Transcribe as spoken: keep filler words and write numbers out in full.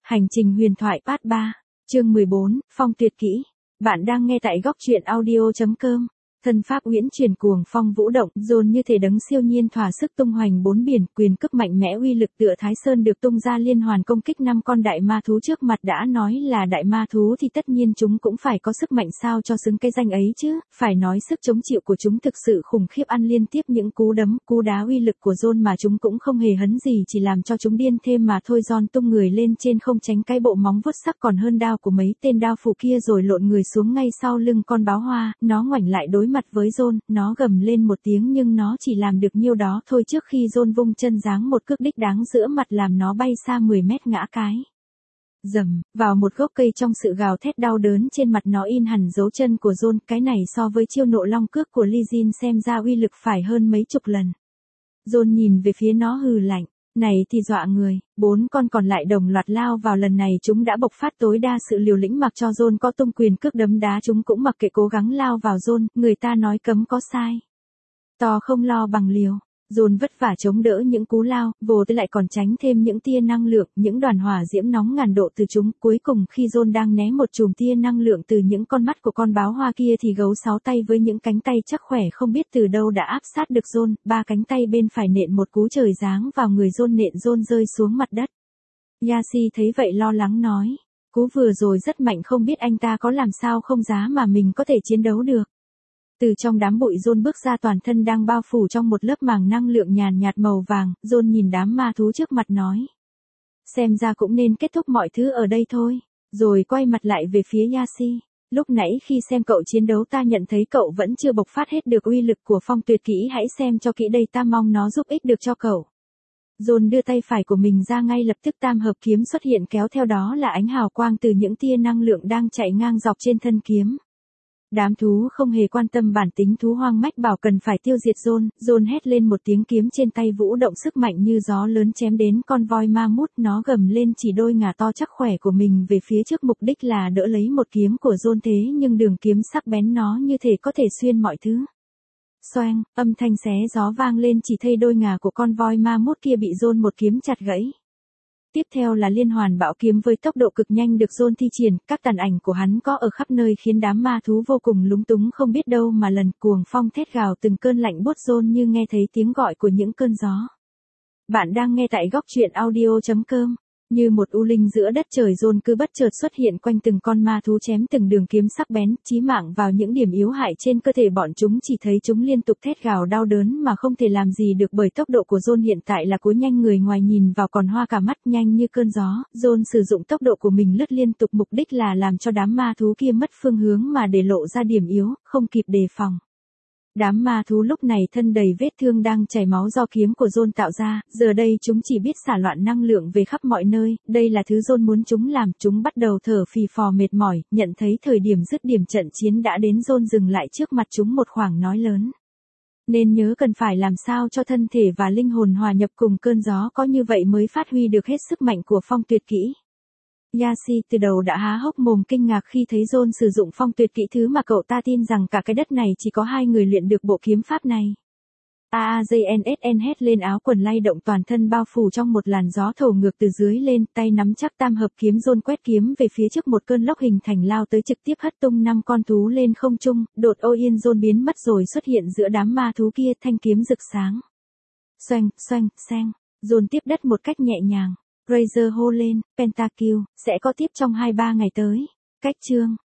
Hành trình huyền thoại part ba, chương mười bốn, Phong tuyệt kỹ. Bạn đang nghe tại góc truyện audio chấm com. Thân pháp uyển chuyển cuồng phong vũ động, dồn như thể đấng siêu nhiên thỏa sức tung hoành bốn biển, quyền cước mạnh mẽ uy lực tựa Thái Sơn được tung ra liên hoàn công kích năm con đại ma thú trước mặt. Đã nói là đại ma thú thì tất nhiên chúng cũng phải có sức mạnh sao cho xứng cái danh ấy chứ, phải nói sức chống chịu của chúng thực sự khủng khiếp, ăn liên tiếp những cú đấm, cú đá uy lực của John mà chúng cũng không hề hấn gì, chỉ làm cho chúng điên thêm mà thôi. John tung người lên trên không tránh cái bộ móng vuốt sắc còn hơn đao của mấy tên đao phủ kia rồi lộn người xuống ngay sau lưng con báo hoa, nó ngoảnh lại đối mặt với John, nó gầm lên một tiếng nhưng nó chỉ làm được nhiêu đó thôi trước khi John vung chân giáng một cước đích đáng giữa mặt làm nó bay xa mười mét ngã cái. Dầm, vào một gốc cây trong sự gào thét đau đớn trên mặt nó in hẳn dấu chân của John, cái này so với chiêu nộ long cước của Lee Jin xem ra uy lực phải hơn mấy chục lần. John nhìn về phía nó hừ lạnh. Này thì dọa người, bốn con còn lại đồng loạt lao vào, lần này chúng đã bộc phát tối đa sự liều lĩnh, mặc cho John có tung quyền cước đấm đá chúng cũng mặc kệ cố gắng lao vào John, người ta nói cấm có sai. To không lo bằng liều. John vất vả chống đỡ những cú lao, vồ tới lại còn tránh thêm những tia năng lượng, những đoàn hỏa diễm nóng ngàn độ từ chúng. Cuối cùng khi John đang né một chùm tia năng lượng từ những con mắt của con báo hoa kia thì gấu sáu tay với những cánh tay chắc khỏe không biết từ đâu đã áp sát được John, ba cánh tay bên phải nện một cú trời giáng vào người John, nện John rơi xuống mặt đất. Yashi thấy vậy lo lắng nói, cú vừa rồi rất mạnh, không biết anh ta có làm sao không giá mà mình có thể chiến đấu được. Từ trong đám bụi John bước ra, toàn thân đang bao phủ trong một lớp màng năng lượng nhàn nhạt màu vàng. John nhìn đám ma thú trước mặt nói, xem ra cũng nên kết thúc mọi thứ ở đây thôi, rồi quay mặt lại về phía Yashi. Lúc nãy khi xem cậu chiến đấu ta nhận thấy cậu vẫn chưa bộc phát hết được uy lực của phong tuyệt kỹ, hãy xem cho kỹ đây, ta mong nó giúp ích được cho cậu. John đưa tay phải của mình ra, ngay lập tức tam hợp kiếm xuất hiện, kéo theo đó là ánh hào quang từ những tia năng lượng đang chạy ngang dọc trên thân kiếm. Đám thú không hề quan tâm bản tính thú hoang mách bảo cần phải tiêu diệt John. John hét lên một tiếng, kiếm trên tay vũ động sức mạnh như gió lớn chém đến con voi ma mút, nó gầm lên chỉ đôi ngà to chắc khỏe của mình về phía trước, mục đích là đỡ lấy một kiếm của John, thế nhưng đường kiếm sắc bén nó như thể có thể xuyên mọi thứ. Xoang, âm thanh xé gió vang lên, chỉ thấy đôi ngà của con voi ma mút kia bị John một kiếm chặt gãy. Tiếp theo là liên hoàn bão kiếm với tốc độ cực nhanh được John thi triển, các tàn ảnh của hắn có ở khắp nơi khiến đám ma thú vô cùng lúng túng không biết đâu mà lần. Cuồng phong thét gào, từng cơn lạnh buốt, John như nghe thấy tiếng gọi của những cơn gió. Bạn đang nghe tại góc truyện audio chấm com. Như một u linh giữa đất trời, John cứ bất chợt xuất hiện quanh từng con ma thú, chém từng đường kiếm sắc bén, chí mạng vào những điểm yếu hại trên cơ thể bọn chúng. Chỉ thấy chúng liên tục thét gào đau đớn mà không thể làm gì được, bởi tốc độ của John hiện tại là cối nhanh, người ngoài nhìn vào còn hoa cả mắt. Nhanh như cơn gió, John sử dụng tốc độ của mình lướt liên tục, mục đích là làm cho đám ma thú kia mất phương hướng mà để lộ ra điểm yếu, không kịp đề phòng. Đám ma thú lúc này thân đầy vết thương đang chảy máu do kiếm của John tạo ra, giờ đây chúng chỉ biết xả loạn năng lượng về khắp mọi nơi, đây là thứ John muốn chúng làm. Chúng bắt đầu thở phì phò mệt mỏi, nhận thấy thời điểm dứt điểm trận chiến đã đến. John dừng lại trước mặt chúng một khoảng nói lớn. Nên nhớ cần phải làm sao cho thân thể và linh hồn hòa nhập cùng cơn gió, có như vậy mới phát huy được hết sức mạnh của phong tuyệt kỹ. Yashi từ đầu đã há hốc mồm kinh ngạc khi thấy John sử dụng phong tuyệt kỹ, thứ mà cậu ta tin rằng cả cái đất này chỉ có hai người luyện được bộ kiếm pháp này. a a jê en ét en hét lên, áo quần lay động, toàn thân bao phủ trong một làn gió thổi ngược từ dưới lên, tay nắm chắc tam hợp kiếm. John quét kiếm về phía trước, một cơn lốc hình thành lao tới, trực tiếp hất tung năm con thú lên không trung. Đột ô yên, John biến mất rồi xuất hiện giữa đám ma thú kia, thanh kiếm rực sáng. Xoanh, xoanh, xeng, John tiếp đất một cách nhẹ nhàng. Razor hô lên, Pentakill, sẽ có tiếp trong hai ba ngày tới. Cách chương